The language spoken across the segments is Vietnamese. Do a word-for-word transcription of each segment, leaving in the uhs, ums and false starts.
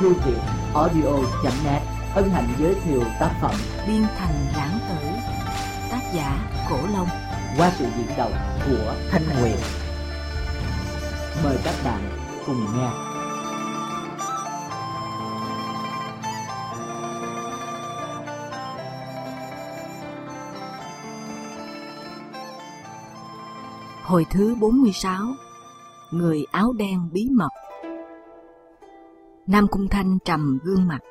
thư viện audio chấm net hân hạnh giới thiệu tác phẩm Biên Thành Lãng Tử, tác giả Cổ Long, qua sự diễn đọc của Thanh Nguyệt. Mời các bạn cùng nghe. Hồi thứ bốn mươi sáu. Người áo đen bí mật. Nam Cung Thanh trầm gương mặt.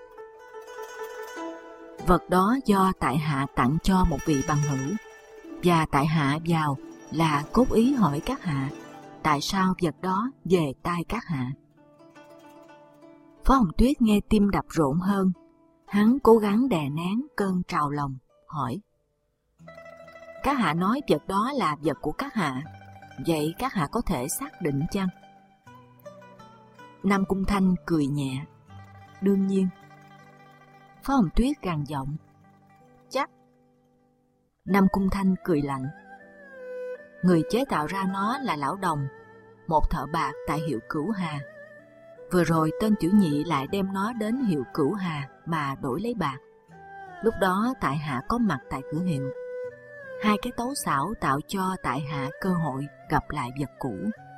Vật đó do tại hạ tặng cho một vị bằng hữu, và tại hạ vào là cốt ý hỏi các hạ tại sao vật đó về tay các hạ. Phó Hồng Tuyết nghe tim đập rộn hơn, hắn cố gắng đè nén cơn trào lòng, hỏi: các hạ nói vật đó là vật của các hạ, vậy các hạ có thể xác định chăng? Nam Cung Thanh cười nhẹ: đương nhiên. Phó Hồng Tuyết gằn giọng: chắc. Nam Cung Thanh cười lạnh: người chế tạo ra nó là lão Đồng, một thợ bạc tại hiệu Cửu Hà. Vừa rồi tên tiểu nhị lại đem nó đến hiệu Cửu Hà mà đổi lấy bạc. Lúc đó tại hạ có mặt tại cửa hiệu. Hai cái tấu xảo tạo cho tại hạ cơ hội gặp lại vật cũ.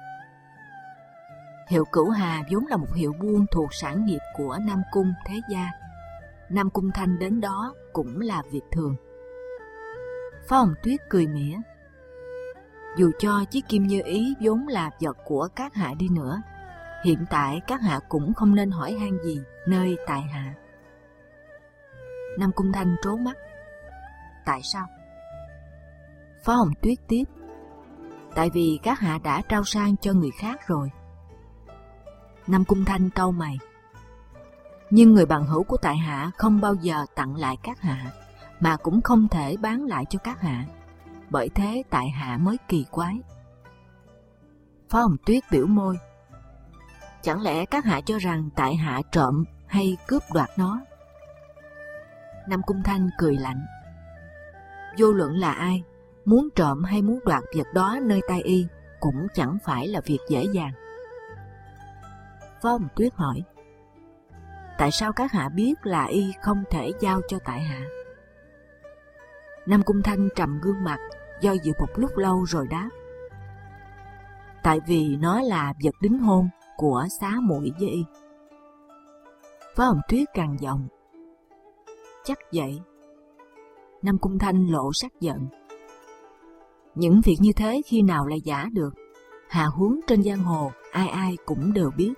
Hiệu Cửu Hà vốn là một hiệu buôn thuộc sản nghiệp của Nam Cung thế gia. Nam Cung Thanh đến đó cũng là việc thường. Phó Hồng Tuyết cười mỉa: dù cho chiếc kim như ý vốn là vật của các hạ đi nữa, hiện tại các hạ cũng không nên hỏi han gì nơi tại hạ. Nam Cung Thanh trố mắt: tại sao? Phó Hồng Tuyết tiếp: tại vì các hạ đã trao sang cho người khác rồi. Nam Cung Thanh cau mày: nhưng người bằng hữu của tại hạ không bao giờ tặng lại các hạ, mà cũng không thể bán lại cho các hạ, bởi thế tại hạ mới kỳ quái. Phó Hồng Tuyết biểu môi: chẳng lẽ các hạ cho rằng tại hạ trộm hay cướp đoạt nó? Nam Cung Thanh cười lạnh: vô luận là ai, muốn trộm hay muốn đoạt vật đó nơi tay y cũng chẳng phải là việc dễ dàng. Phó Hồng Tuyết hỏi: tại sao các hạ biết là y không thể giao cho tại hạ? Nam Cung Thanh trầm gương mặt, do dự một lúc lâu rồi đáp: tại vì nó là vật đính hôn của xá muội với y. Phó Hồng Tuyết gằn giọng: chắc vậy? Nam Cung Thanh lộ sắc giận: những việc như thế khi nào lại giả được, hà huống trên giang hồ ai ai cũng đều biết.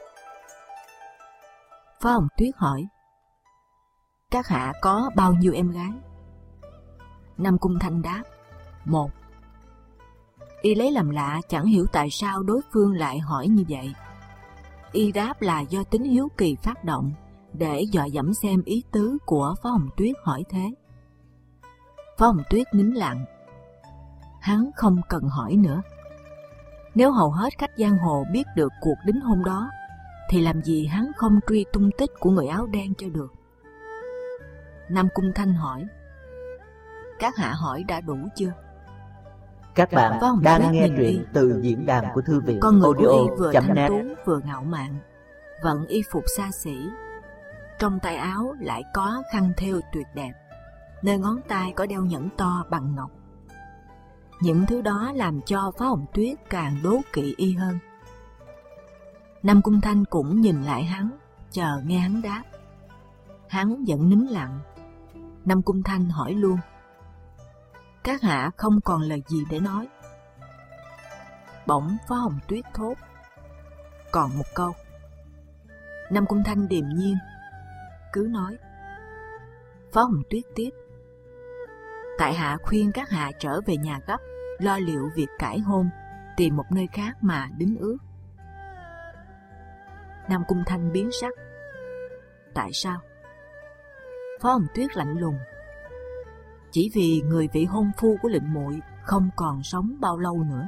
Phó Hồng Tuyết hỏi: các hạ có bao nhiêu em gái? Nam Cung Thanh đáp: một. Y lấy làm lạ, chẳng hiểu tại sao đối phương lại hỏi như vậy. Y đáp là do tính hiếu kỳ phát động, để dò dẫm xem ý tứ của Phó Hồng Tuyết hỏi thế. Phó Hồng Tuyết nín lặng. Hắn không cần hỏi nữa. Nếu hầu hết khách giang hồ biết được cuộc đính hôn đó, thì làm gì hắn không truy tung tích của người áo đen cho được. Nam Cung Thanh hỏi: các hạ hỏi đã đủ chưa? Các bạn đang nghe truyện từ diễn đàn của thư viện con người của y vừa audio.net. thanh tú vừa ngạo mạn, vận y phục xa xỉ, trong tay áo lại có khăn thêu tuyệt đẹp, nơi ngón tay có đeo nhẫn to bằng ngọc. Những thứ đó làm cho Phó Hồng Tuyết càng đố kỵ y hơn. Nam Cung Thanh cũng nhìn lại hắn, chờ nghe hắn đáp. Hắn vẫn nín lặng. Nam Cung Thanh hỏi luôn: các hạ không còn lời gì để nói? Bỗng Phó Hồng Tuyết thốt: còn một câu. Nam Cung Thanh điềm nhiên: cứ nói. Phó Hồng Tuyết tiếp: tại hạ khuyên các hạ trở về nhà gấp, lo liệu việc cải hôn, tìm một nơi khác mà đính ước. Nam Cung Thanh biến sắc: tại sao? Phó Hồng Tuyết lạnh lùng: chỉ vì người vị hôn phu của lệnh muội không còn sống bao lâu nữa.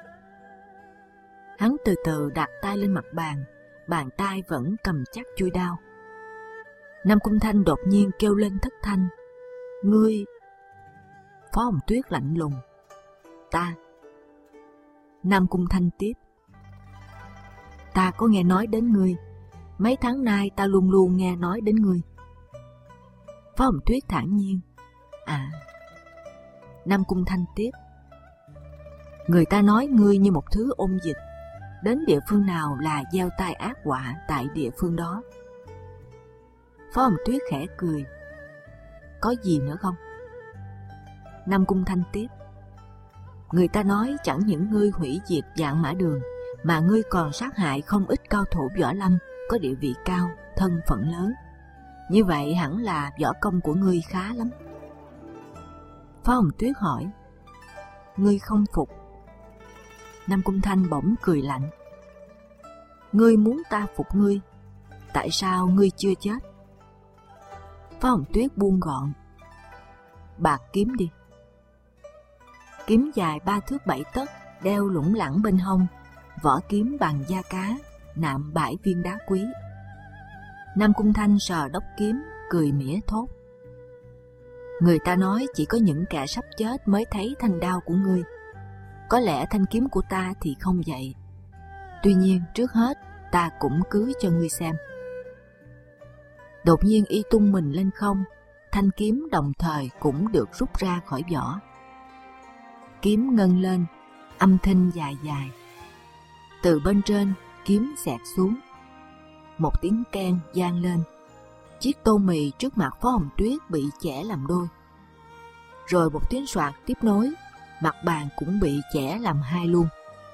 Hắn từ từ đặt tay lên mặt bàn, bàn tay vẫn cầm chắc chuôi đao. Nam Cung Thanh đột nhiên kêu lên thất thanh: ngươi! Phó Hồng Tuyết lạnh lùng: ta. Nam Cung Thanh tiếp: ta có nghe nói đến ngươi, mấy tháng nay ta luôn luôn nghe nói đến ngươi. Phó Hồng Tuyết thản nhiên: À. Nam Cung Thanh tiếp: Người ta nói ngươi như một thứ ôn dịch, đến địa phương nào là gieo tai ác họa tại địa phương đó. Phó Hồng Tuyết khẽ cười: Có gì nữa không? Nam Cung Thanh tiếp: Người ta nói chẳng những ngươi hủy diệt Vạn Mã Đường, mà ngươi còn sát hại không ít cao thủ võ lâm có địa vị cao, thân phận lớn. Như vậy hẳn là võ công của ngươi khá lắm. Phó Hồng Tuyết hỏi: Ngươi không phục? Nam Cung Thanh bỗng cười lạnh: Ngươi muốn ta phục ngươi, tại sao ngươi chưa chết? Phó Hồng Tuyết buông gọn: Bạc kiếm đi. Kiếm dài ba thước bảy tấc, đeo lủng lẳng bên hông, vỏ kiếm bằng da cá, nạm bảy viên đá quý. Nam Cung Thanh sờ đốc kiếm, cười mỉa thốt: Người ta nói chỉ có những kẻ sắp chết mới thấy thanh đao của ngươi. Có lẽ thanh kiếm của ta thì không vậy. Tuy nhiên trước hết ta cũng cưới cho ngươi xem. Đột nhiên y tung mình lên không, thanh kiếm đồng thời cũng được rút ra khỏi vỏ. Kiếm ngân lên, âm thanh dài dài. Từ bên trên kiếm xẹt xuống, một tiếng keng vang lên. Chiếc tô mì trước mặt Phó Hồng Tuyết bị chẻ làm đôi. Rồi một tiếng soạt tiếp nối, mặt bàn cũng bị chẻ làm hai luôn.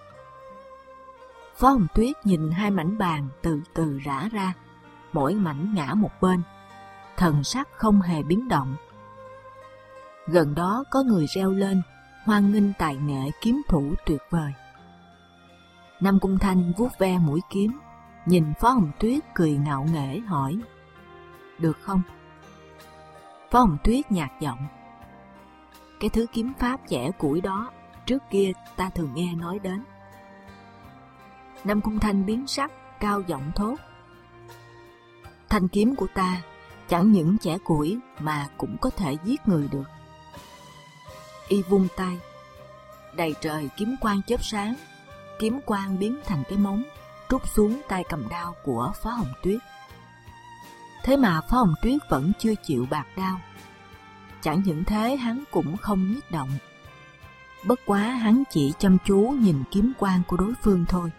Phó Hồng Tuyết nhìn hai mảnh bàn từ từ rã ra, mỗi mảnh ngã một bên, thần sắc không hề biến động. Gần đó có người reo lên hoan nghênh tài nghệ kiếm thủ tuyệt vời. Nam Cung Thanh vuốt ve mũi kiếm, nhìn Phó Hồng Tuyết cười ngạo nghễ hỏi: Được không? Phó Hồng Tuyết nhạt giọng: Cái thứ kiếm pháp chẻ củi đó trước kia ta thường nghe nói đến. Nam Cung Thanh biến sắc, cao giọng thốt: Thanh kiếm của ta chẳng những chẻ củi mà cũng có thể giết người được. Y vung tay, đầy trời kiếm quang chớp sáng, kiếm quang biến thành cái móng, trút xuống tay cầm đao của Phó Hồng Tuyết. Thế mà Phó Hồng Tuyết vẫn chưa chịu bạc đao. Chẳng những thế, hắn cũng không nhích động. Bất quá hắn chỉ chăm chú nhìn kiếm quang của đối phương thôi.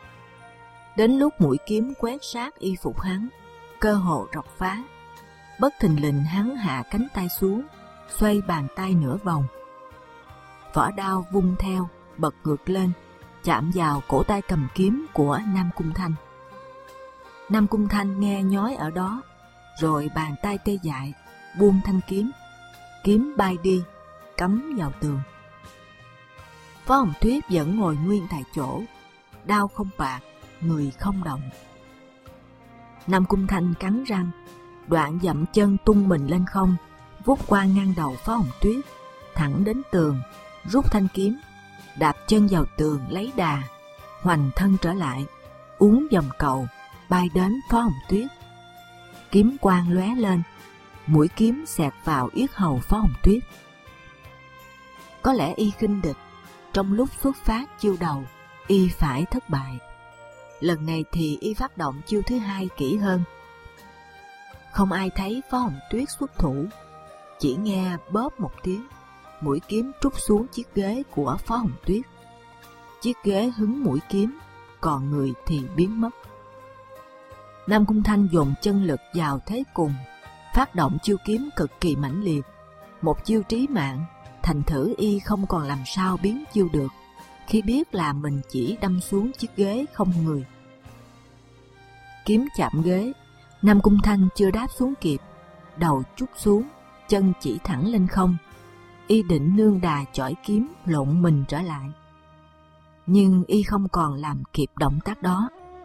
Đến lúc mũi kiếm quét sát y phục hắn, cơ hồ rọc phá. Bất thình lình hắn hạ cánh tay xuống, xoay bàn tay nửa vòng. Vỏ đao vung theo, bật ngược lên, chạm vào cổ tay cầm kiếm của Nam Cung Thanh. Nam Cung Thanh nghe nhói ở đó, rồi bàn tay tê dại, buông thanh kiếm. Kiếm bay đi, cắm vào tường. Phó Hồng Tuyết vẫn ngồi nguyên tại chỗ, đao không bạc, người không động. Nam Cung Thanh cắn răng, đoạn dậm chân tung mình lên không, vút qua ngang đầu Phó Hồng Tuyết, thẳng đến tường, rút thanh kiếm, đạp chân vào tường lấy đà, hoành thân trở lại, uốn vòng cầu, bay đến Phó Hồng Tuyết. Kiếm quang lóe lên, mũi kiếm xẹt vào yết hầu Phó Hồng Tuyết. Có lẽ y khinh địch, trong lúc xuất phát chiêu đầu, y phải thất bại. Lần này thì y phát động chiêu thứ hai kỹ hơn. Không ai thấy Phó Hồng Tuyết xuất thủ, chỉ nghe bóp một tiếng, mũi kiếm trút xuống chiếc ghế của Phó Hồng Tuyết. Chiếc ghế hứng mũi kiếm, còn người thì biến mất. Nam Cung Thanh dồn chân lực vào thế cùng, phát động chiêu kiếm cực kỳ mãnh liệt, một chiêu trí mạng. Thành thử y không còn làm sao biến chiêu được, khi biết là mình chỉ đâm xuống chiếc ghế không người. Kiếm chạm ghế, Nam Cung Thanh chưa đáp xuống kịp, đầu trút xuống, chân chỉ thẳng lên không. Y định nương đà chỏi kiếm lộn mình trở lại, nhưng y không còn làm kịp động tác đó.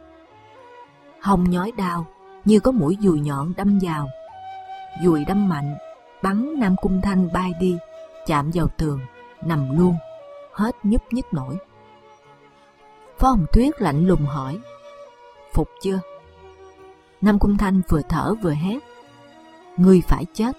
Hông nhói đau như có mũi dùi nhọn đâm vào, dùi đâm mạnh, bắn Nam Cung Thanh bay đi, chạm vào tường, nằm luôn, hết nhúc nhích nổi. Phó Hồng Tuyết lạnh lùng hỏi: Phục chưa? Nam Cung Thanh vừa thở vừa hét: Ngươi phải chết.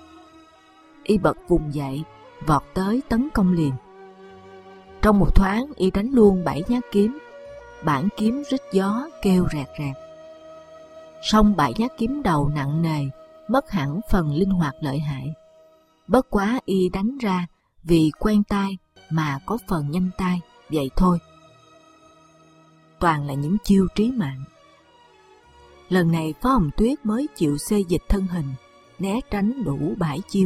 Y bật vùng dậy, vọt tới tấn công liền. Trong một thoáng y đánh luôn bảy nhát kiếm, bản kiếm rít gió kêu rẹt rẹt. Song bảy nhát kiếm đầu nặng nề, mất hẳn phần linh hoạt lợi hại. Bất quá y đánh ra vì quen tay mà có phần nhanh tay, vậy thôi. Toàn là những chiêu trí mạng. Lần này Phó Hồng Tuyết mới chịu xê dịch thân hình, né tránh đủ bảy chiêu.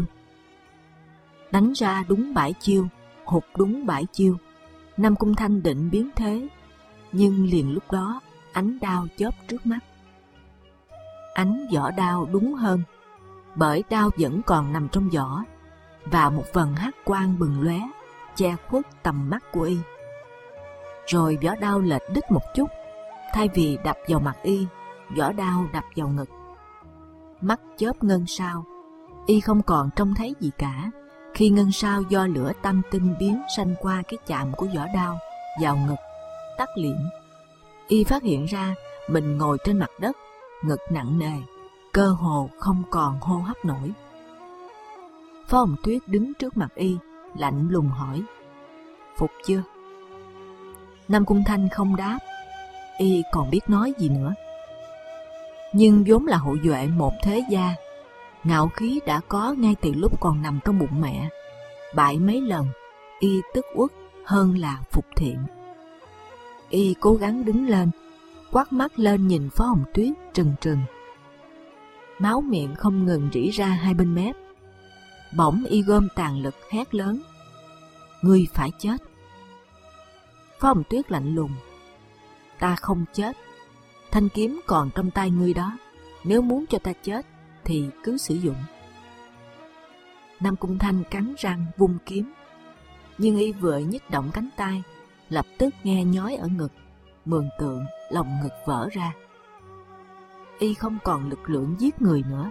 Đánh ra đúng bảy chiêu, hụt đúng bảy chiêu. Nam Cung Thanh định biến thế, nhưng liền lúc đó ánh đao chớp trước mắt. Ánh vỏ đao đúng hơn, bởi đao vẫn còn nằm trong vỏ, và một vầng hắc quang bừng lóe che khuất tầm mắt của y. Rồi vỏ đao lệch đích một chút, thay vì đập vào mặt y, vỏ đao đập vào ngực. Mắt chớp ngân sao, y không còn trông thấy gì cả. Khi ngân sao do lửa tam tinh biến sanh qua cái chạm của vỏ đao vào ngực, tắt liệm, y phát hiện ra mình ngồi trên mặt đất, ngực nặng nề, cơ hồ không còn hô hấp nổi. Phó Hồng Tuyết đứng trước mặt y, lạnh lùng hỏi: "Phục chưa?" Nam Cung Thanh không đáp, y còn biết nói gì nữa. Nhưng vốn là hậu duệ một thế gia, ngạo khí đã có ngay từ lúc còn nằm trong bụng mẹ. Bại mấy lần, y tức uất hơn là phục thiện. Y cố gắng đứng lên, quát mắt lên nhìn Phó Hồng Tuyết trừng trừng. Máu miệng không ngừng rỉ ra hai bên mép. Bỗng y gom tàn lực hét lớn: "Ngươi phải chết!" Phó Hồng Tuyết lạnh lùng: "Ta không chết. Thanh kiếm còn trong tay ngươi đó. Nếu muốn cho ta chết thì cứ sử dụng." Nam Cung Thanh cắn răng vung kiếm, nhưng y vừa nhích động cánh tay, lập tức nghe nhói ở ngực, mường tượng lòng ngực vỡ ra. Y không còn lực lượng giết người nữa.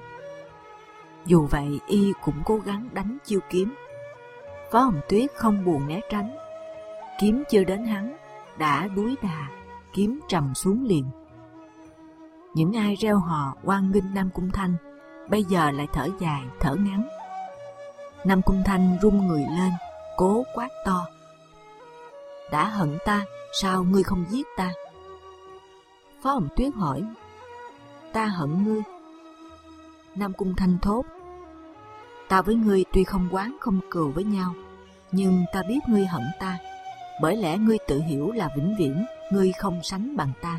Dù vậy y cũng cố gắng đánh chiêu kiếm. Phó Hồng Tuyết không buồn né tránh. Kiếm chưa đến hắn đã đuối đà, kiếm trầm xuống liền. Những ai reo hò oan nghênh Nam Cung Thanh bây giờ lại thở dài thở ngắn. Nam Cung Thanh rung người lên, cố quát to: "Đã hận ta, sao ngươi không giết ta?" Phó Hồng Tuyết hỏi: "Ta hận ngươi?" Nam Cung Thanh thốt: "Ta với ngươi tuy không oán không cừu với nhau, nhưng ta biết ngươi hận ta, bởi lẽ ngươi tự hiểu là vĩnh viễn ngươi không sánh bằng ta."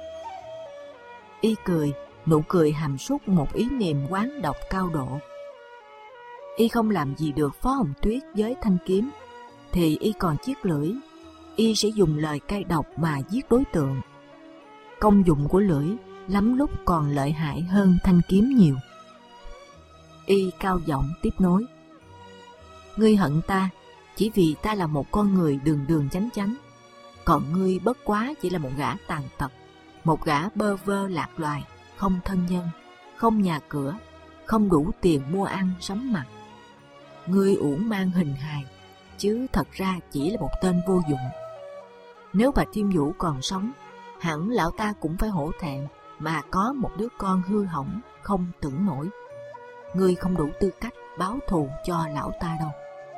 Y cười, nụ cười hàm súc một ý niệm oán độc cao độ. Y không làm gì được Phó Hồng Tuyết với thanh kiếm, thì y còn chiếc lưỡi. Y sẽ dùng lời cay độc mà giết đối tượng. Công dụng của lưỡi lắm lúc còn lợi hại hơn thanh kiếm nhiều. Y cao giọng tiếp nối: "Ngươi hận ta chỉ vì ta là một con người đường đường chánh chánh, còn ngươi bất quá chỉ là một gã tàn tật, một gã bơ vơ lạc loài, không thân nhân, không nhà cửa, không đủ tiền mua ăn sắm mặc. Ngươi uổng mang hình hài, chứ thật ra chỉ là một tên vô dụng. Nếu bà Thiêm Vũ còn sống, hẳn lão ta cũng phải hổ thẹn mà có một đứa con hư hỏng không tưởng nổi. Ngươi không đủ tư cách báo thù cho lão ta đâu."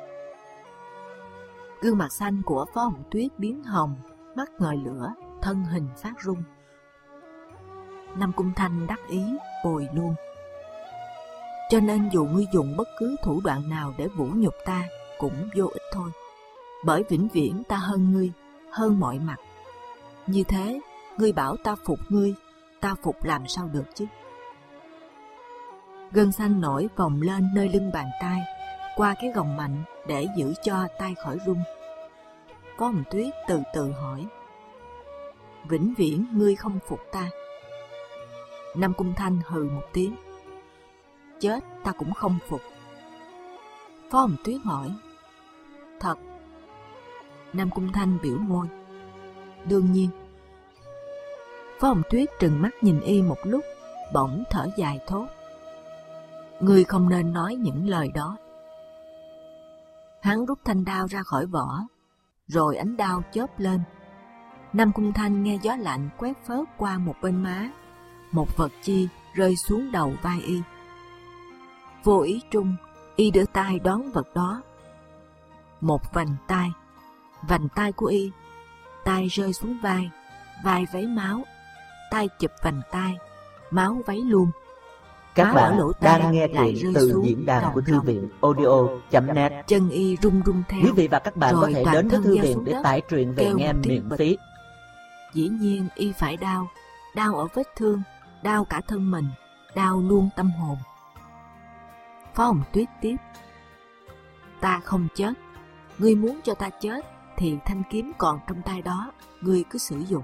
Gương mặt xanh của Phó Hồng Tuyết biến hồng, mắt ngời lửa, thân hình phát run. Nam Cung Thanh đắc ý bồi luôn: "Cho nên dù ngươi dùng bất cứ thủ đoạn nào để vũ nhục ta cũng vô ích thôi, bởi vĩnh viễn ta hơn ngươi, hơn mọi mặt. Như thế, ngươi bảo ta phục ngươi, ta phục làm sao được chứ?" Gân xanh nổi vòng lên nơi lưng bàn tay, qua cái gồng mạnh để giữ cho tay khỏi run. Phó Hồng Tuyết từ từ hỏi: "Vĩnh viễn ngươi không phục ta?" Nam Cung Thanh hừ một tiếng: "Chết ta cũng không phục." Phó Hồng Tuyết hỏi: "Thật?" Nam Cung Thanh biểu môi: "Đương nhiên." Phó Hồng Tuyết trừng mắt nhìn y một lúc, bỗng thở dài thốt: "Ngươi không nên nói những lời đó." Hắn rút thanh đao ra khỏi vỏ, rồi ánh đao chớp lên. Nam Cung Thanh nghe gió lạnh quét phớt qua một bên má, một vật chi rơi xuống đầu vai y. Vô ý trung, y đưa tay đón vật đó. Một vành tay, vành tay của y. Tay rơi xuống vai, vai vấy máu. Tay chụp vành tay, máu váy luôn. Các Máu ở bạn lỗ tai đang nghe lại truyện rơi từ xuống diễn đàn ròng của thư ròng. viện audio chấm net. Chân Y run run theo. Quý vị và các bạn có rồi thể toàn đến với thân thư gieo viện xuống để đất, tải truyện về kêu nghe một tiếng miễn bịch. phí. Dĩ nhiên Y phải đau, đau ở vết thương, đau cả thân mình, đau luôn tâm hồn. Phó Hồng Tuyết tiếp: Ta không chết, ngươi muốn cho ta chết thì thanh kiếm còn trong tay đó, ngươi cứ sử dụng.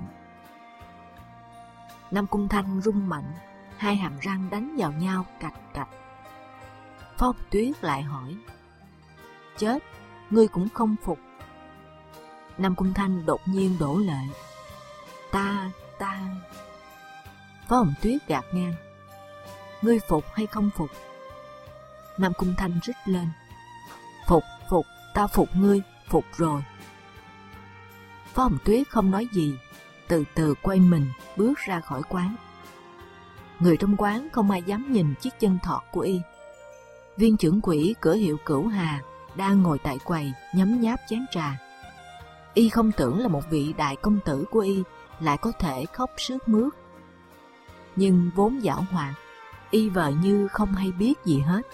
Nam Cung Thanh rung mạnh, hai hàm răng đánh vào nhau cạch cạch. Phó Hồng Tuyết lại hỏi: Chết, ngươi cũng không phục? Nam Cung Thanh đột nhiên đổ lệ. Ta, ta... Phó Hồng Tuyết gạt ngang: Ngươi phục hay không phục? Nam Cung Thanh rít lên: Phục, phục, ta phục ngươi, phục rồi. Phó Hồng Tuyết không nói gì, từ từ quay mình bước ra khỏi quán. Người trong quán không ai dám nhìn chiếc chân thọt của Y. Viên trưởng quỹ cửa hiệu Cửu Hà đang ngồi tại quầy nhấm nháp chén trà. Y không tưởng là một vị đại công tử của Y lại có thể khóc sướt mướt. Nhưng vốn giảo hoạt, Y vờ như không hay biết gì hết.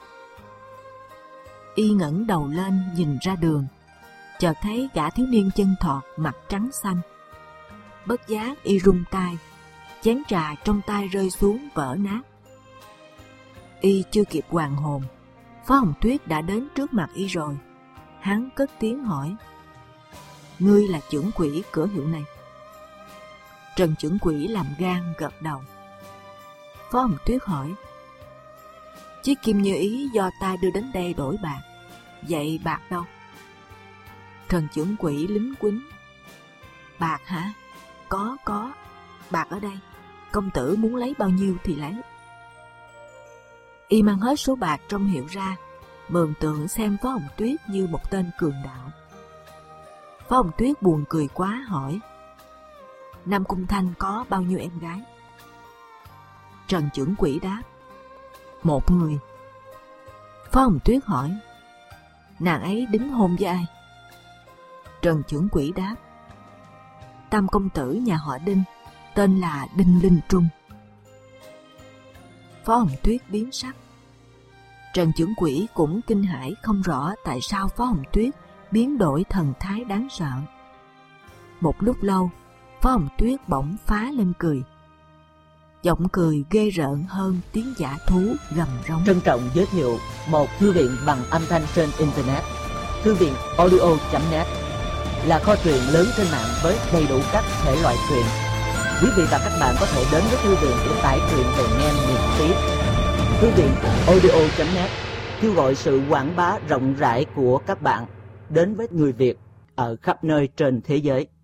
Y ngẩng đầu lên nhìn ra đường, chợt thấy gã thiếu niên chân thọt mặt trắng xanh. Bất giác Y rung tay, chén trà trong tay rơi xuống vỡ nát. Y chưa kịp hoàn hồn, Phó Hồng Tuyết đã đến trước mặt Y rồi. Hắn cất tiếng hỏi: Ngươi là trưởng quỹ cửa hiệu này? Trần trưởng quỹ làm gan gật đầu. Phó Hồng Tuyết hỏi: Chiếc kim như ý do ta đưa đến đây đổi bạc, vậy bạc đâu? Trần trưởng quỹ lính quýnh: Bạc hả? Có, có, bạc ở đây, công tử muốn lấy bao nhiêu thì lấy. Y mang hết số bạc trong hiệu ra, mường tượng xem Phó Hồng Tuyết như một tên cường đạo. Phó Hồng Tuyết buồn cười quá hỏi: Nam Cung Thanh có bao nhiêu em gái? Trần trưởng quỹ đáp: Một người. Phó Hồng Tuyết hỏi: Nàng ấy đính hôn với ai? Trần trưởng quỹ đáp: Tam công tử nhà họ Đinh, tên là Đinh Linh Trung. Phó Hồng Tuyết biến sắc. Trần trưởng quỹ cũng kinh hãi không rõ tại sao Phó Hồng Tuyết biến đổi thần thái đáng sợ. Một lúc lâu, Phó Hồng Tuyết bỗng phá lên cười. Giọng cười ghê rợn hơn tiếng dã thú gầm rống. Trân trọng giới thiệu một thư viện bằng âm thanh trên Internet. Thư viện audio chấm net là kho truyện lớn trên mạng với đầy đủ các thể loại truyện. Quý vị và các bạn có thể đến với thư viện để tải truyện về nghe miễn phí. Thư viện audio chấm net kêu gọi sự quảng bá rộng rãi của các bạn đến với người Việt ở khắp nơi trên thế giới.